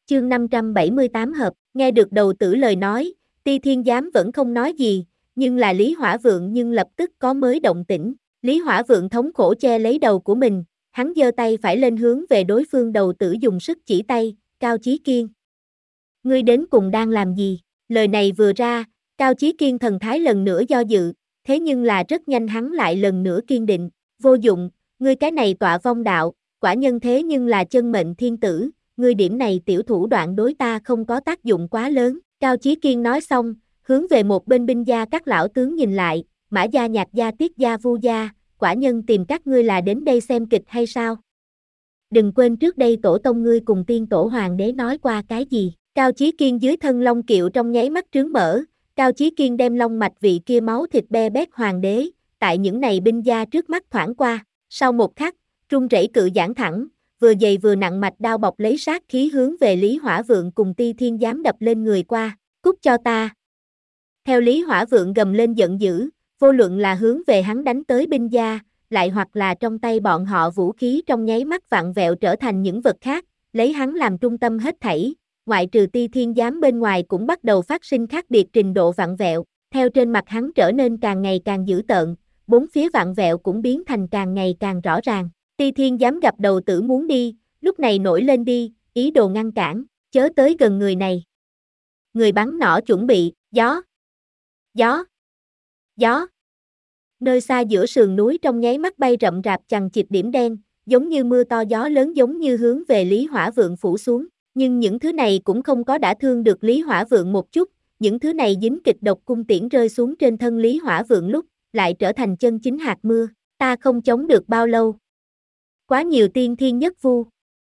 Chương 578 hợp, nghe được đầu tử lời nói, Ti Thiên Giám vẫn không nói gì, nhưng là Lý Hỏa Vượng nhưng lập tức có mới động tĩnh. Lý Hỏa Vượng thống khổ che lấy đầu của mình, hắn giơ tay phải lên hướng về đối phương đầu tử dùng sức chỉ tay, Cao Chí Kiên. Ngươi đến cùng đang làm gì? Lời này vừa ra, Cao Chí Kiên thần thái lần nữa do dự, thế nhưng là rất nhanh hắn lại lần nữa kiên định, vô dụng, ngươi cái này tọa vong đạo, quả nhân thế nhưng là chân mệnh thiên tử, ngươi điểm này tiểu thủ đoạn đối ta không có tác dụng quá lớn. Cao Chí Kiên nói xong, hướng về một bên binh gia các lão tướng nhìn lại, Mã gia, Nhạc gia, Tiết gia, Vu gia, quả nhân tìm các ngươi là đến đây xem kịch hay sao? Đừng quên trước đây tổ tông ngươi cùng tiên tổ hoàng đế nói qua cái gì? Cao Chí Kiên dưới thân long kiệu trong nháy mắt trướng mở, Cao Chí Kiên đem long mạch vị kia máu thịt be bét hoàng đế, tại những này binh gia trước mắt thoảng qua, sau một khắc, rung rẩy cự giãn thẳng, vừa dày vừa nặng mạch đao bọc lấy sát khí hướng về Lý Hỏa Vượng cùng Ti Thiên Giám đập lên người qua, cút cho ta. Theo Lý Hỏa Vượng gầm lên giận dữ, vô luận là hướng về hắn đánh tới binh gia, lại hoặc là trong tay bọn họ vũ khí trong nháy mắt vặn vẹo trở thành những vật khác, lấy hắn làm trung tâm hết thảy, ngoại trừ Ti Thiên Giám bên ngoài cũng bắt đầu phát sinh khác biệt trình độ vặn vẹo, theo trên mặt hắn trở nên càng ngày càng dữ tợn, bốn phía vặn vẹo cũng biến thành càng ngày càng rõ ràng. Ti Thiên Giám gặp đầu tử muốn đi, lúc này nổi lên đi, ý đồ ngăn cản, chớ tới gần người này. Người bắn nỏ chuẩn bị, gió, gió, gió. Nơi xa giữa sườn núi trong nháy mắt bay rậm rạp chằng chịt điểm đen, giống như mưa to gió lớn giống như hướng về Lý Hỏa Vượng phủ xuống, nhưng những thứ này cũng không có đả thương được Lý Hỏa Vượng một chút, những thứ này dính kịch độc cung tiễn rơi xuống trên thân Lý Hỏa Vượng lúc, lại trở thành chân chính hạt mưa, ta không chống được bao lâu. Quá nhiều tiên thiên nhất vu.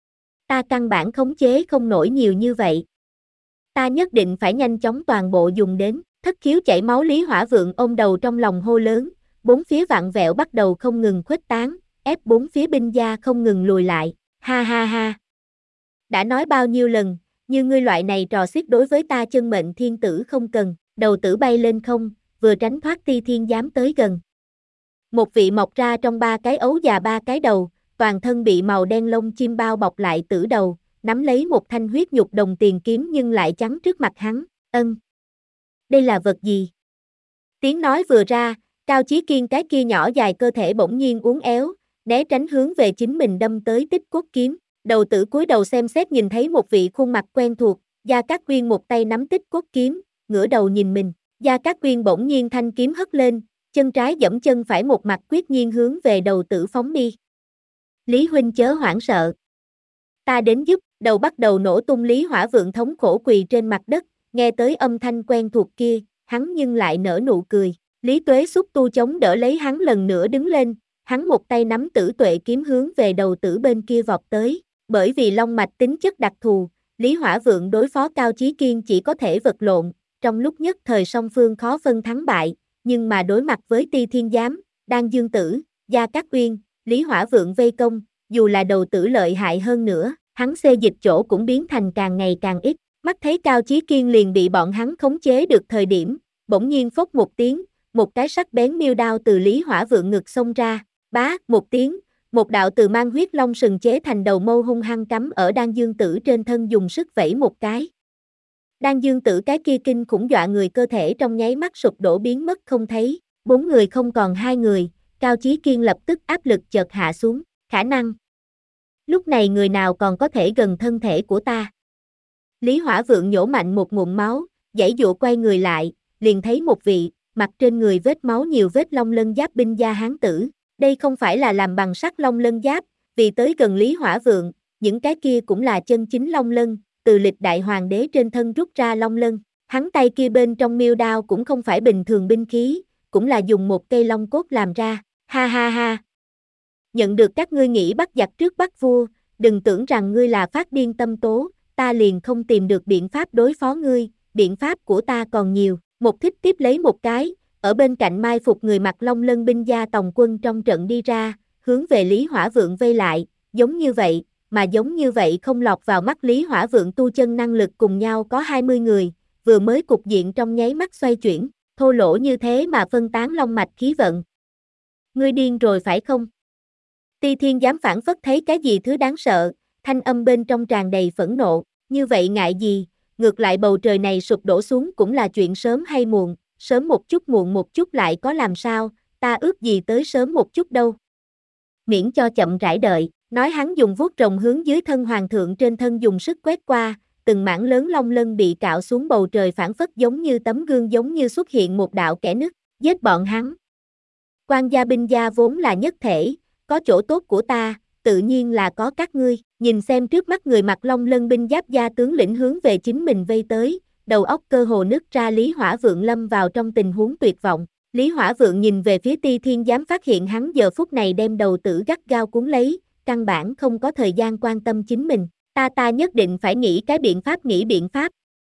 Ta căn bản khống chế không nổi nhiều như vậy. Ta nhất định phải nhanh chóng toàn bộ dùng đến, thất khiếu chảy máu Lý Hỏa Vượng ôm đầu trong lòng hô lớn, bốn phía vặn vẹo bắt đầu không ngừng khuếch tán, ép bốn phía binh gia không ngừng lùi lại, ha ha ha. Đã nói bao nhiêu lần, như ngươi loại này trò xiết đối với ta chân mệnh thiên tử không cần, đầu tử bay lên không, vừa tránh thoát Ti Thiên Giám tới gần. Một vị mọc ra trong ba cái ấu già ba cái đầu, toàn thân bị màu đen lông chim bao bọc lại tử đầu, nắm lấy một thanh huyết nhục đồng tiền kiếm nhưng lại chắn trước mặt hắn, đây là vật gì? Tiếng nói vừa ra, Cao Chí Kiên cái kia nhỏ dài cơ thể bỗng nhiên uốn éo, né tránh hướng về chính mình đâm tới Tích Cốt kiếm. Đầu tử cúi đầu xem xét nhìn thấy một vị khuôn mặt quen thuộc, Gia Cát Quyên một tay nắm Tích Cốt kiếm, ngửa đầu nhìn mình, Gia Cát Quyên bỗng nhiên thanh kiếm hất lên, chân trái giẫm chân phải một mặt quyết nhiên hướng về đầu tử phóng đi. Lý huynh chớ hoảng sợ. Ta đến giúp, đầu bắt đầu nổ tung Lý Hỏa Vượng thống khổ quỳ trên mặt đất, nghe tới âm thanh quen thuộc kia, hắn nhưng lại nở nụ cười. Lý Tuế xúc tu chống đỡ lấy hắn lần nữa đứng lên, hắn một tay nắm Tử Tuệ kiếm hướng về đầu tử bên kia vọt tới. Bởi vì long mạch tính chất đặc thù, Lý Hỏa Vượng đối phó Cao Chí Kiên chỉ có thể vật lộn, trong lúc nhất thời song phương khó phân thắng bại, nhưng mà đối mặt với Ti Thiên Giám, Đan Dương Tử, Gia Cát Uyên, Lý Hỏa Vượng vây công, dù là đầu tử lợi hại hơn nữa, hắn xê dịch chỗ cũng biến thành càng ngày càng ít, mắt thấy Cao Chí Kiên liền bị bọn hắn khống chế được thời điểm, bỗng nhiên phốc một tiếng, một cái sắc bén miêu đao từ Lý Hỏa Vượng ngực xông ra, bá, một tiếng, một đạo từ mang huyết long sừng chế thành đầu mâu hung hăng cắm ở Đan Dương Tử trên thân dùng sức vẫy một cái. Đan Dương Tử cái kia kinh khủng dọa người cơ thể trong nháy mắt sụp đổ biến mất không thấy, bốn người không còn hai người, Cao Chí Kiên lập tức áp lực chợt hạ xuống, khả năng. Lúc này người nào còn có thể gần thân thể của ta? Lý Hỏa Vượng nhổ mạnh một ngụm máu, giãy giụa quay người lại, liền thấy một vị, mặt trên người vết máu nhiều vết long lân giáp binh gia hán tử. Đây không phải là làm bằng sắt long lân giáp, vì tới gần Lý Hỏa Vượng, những cái kia cũng là chân chính long lân, từ lịch đại hoàng đế trên thân rút ra long lân. Hắn tay kia bên trong miêu đao cũng không phải bình thường binh khí, cũng là dùng một cây long cốt làm ra, ha ha ha. Nhận được các ngươi nghĩ bắt giặc trước bắt vua, đừng tưởng rằng ngươi là phát điên tâm tố, ta liền không tìm được biện pháp đối phó ngươi, biện pháp của ta còn nhiều. Một thích tiếp lấy một cái, ở bên cạnh mai phục người mặc long lân binh gia tòng quân trong trận đi ra, hướng về Lý Hỏa Vượng vây lại, giống như vậy không lọt vào mắt Lý Hỏa Vượng tu chân năng lực cùng nhau có 20 người, vừa mới cục diện trong nháy mắt xoay chuyển, thô lỗ như thế mà phân tán long mạch khí vận. Ngươi điên rồi phải không? Ti Thiên Giám phản phất thấy cái gì thứ đáng sợ, thanh âm bên trong tràn đầy phẫn nộ, Như vậy ngại gì, ngược lại bầu trời này sụp đổ xuống cũng là chuyện sớm hay muộn, sớm một chút muộn một chút lại có làm sao, ta ước gì tới sớm một chút đâu. Miễn cho chậm rãi đợi, nói hắn dùng vuốt rồng hướng dưới thân hoàng thượng trên thân dùng sức quét qua, từng mảng lớn long lân bị cạo xuống bầu trời phản phất giống như tấm gương giống như xuất hiện một đạo kẽ nứt, giết bọn hắn. Quan gia binh gia vốn là nhất thể, có chỗ tốt của ta, tự nhiên là có các ngươi, nhìn xem trước mắt người mặc long lân binh giáp gia tướng lĩnh hướng về chính mình vây tới, đầu óc cơ hồ nứt ra. Lý Hỏa Vượng lâm vào trong tình huống tuyệt vọng. Lý Hỏa Vượng nhìn về phía Ti Thiên Giám phát hiện hắn giờ phút này đem đầu tử gắt gao cuốn lấy, căn bản không có thời gian quan tâm chính mình, ta nhất định phải nghĩ biện pháp.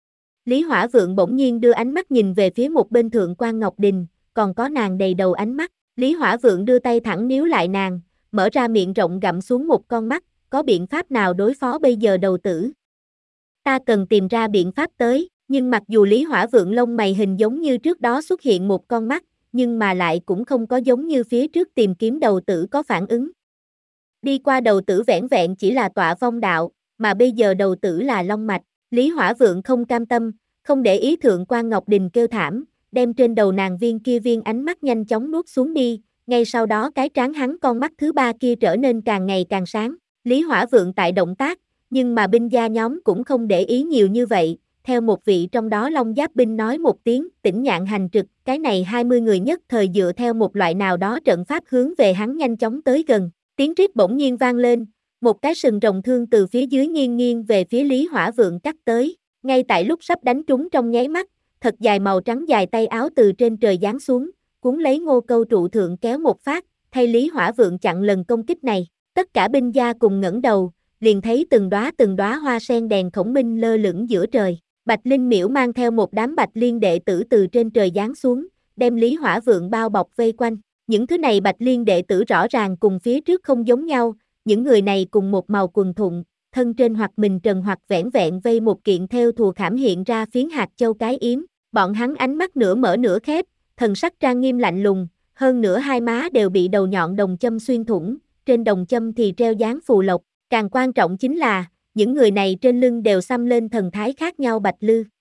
Lý Hỏa Vượng bỗng nhiên đưa ánh mắt nhìn về phía một bên Thượng quan Ngọc Đình, còn có nàng đầy đầu ánh mắt, Lý Hỏa Vượng đưa tay thẳng níu lại nàng, mở ra miệng rộng gặm xuống một con mắt, có biện pháp nào đối phó bây giờ đầu tử? Ta cần tìm ra biện pháp tới, nhưng mặc dù Lý Hỏa Vượng lông mày hình giống như trước đó xuất hiện một con mắt, nhưng mà lại cũng không có giống như phía trước tìm kiếm đầu tử có phản ứng. Đi qua đầu tử vẻn vẹn chỉ là tọa vong đạo, mà bây giờ đầu tử là long mạch, Lý Hỏa Vượng không cam tâm, không để ý Thượng quan Ngọc Đình kêu thảm, đem trên đầu nàng viên ánh mắt nhanh chóng nuốt xuống đi, ngay sau đó cái trán hắn con mắt thứ ba kia trở nên càng ngày càng sáng, Lý Hỏa Vượng tại động tác, nhưng mà binh gia nhóm cũng không để ý nhiều như vậy, theo một vị trong đó Long Giáp binh nói một tiếng, Tĩnh Nhạn hành trực, cái này 20 người nhất thời dựa theo một loại nào đó trận pháp hướng về hắn nhanh chóng tới gần, tiếng rít bỗng nhiên vang lên, một cái sừng rồng thương từ phía dưới nghiêng về phía Lý Hỏa Vượng cắt tới, ngay tại lúc sắp đánh trúng trong nháy mắt, thật dài màu trắng dài tay áo từ trên trời giáng xuống, cuốn lấy Ngô Câu trụ thượng kéo một phát, thay Lý Hỏa Vượng chặn lần công kích này, tất cả binh gia cùng ngẩng đầu, liền thấy từng đóa hoa sen đèn khổng minh lơ lửng giữa trời. Bạch Linh Miễu mang theo một đám Bạch Liên đệ tử từ trên trời giáng xuống, đem Lý Hỏa Vượng bao bọc vây quanh. Những thứ này Bạch Liên đệ tử rõ ràng cùng phía trước không giống nhau, những người này cùng một màu quần thụng, thân trên hoặc mình trần hoặc vẻn vẹn vây một kiện theo thùa khảm hiện ra phiến hạt châu cái yếm. Bọn hắn ánh mắt nửa mở nửa khép, thần sắc trang nghiêm lạnh lùng, hơn nữa hai má đều bị đầu nhọn đồng châm xuyên thủng, trên đồng châm thì treo dáng phù lộc. Càng quan trọng chính là, những người này trên lưng đều xăm lên thần thái khác nhau bạch lư.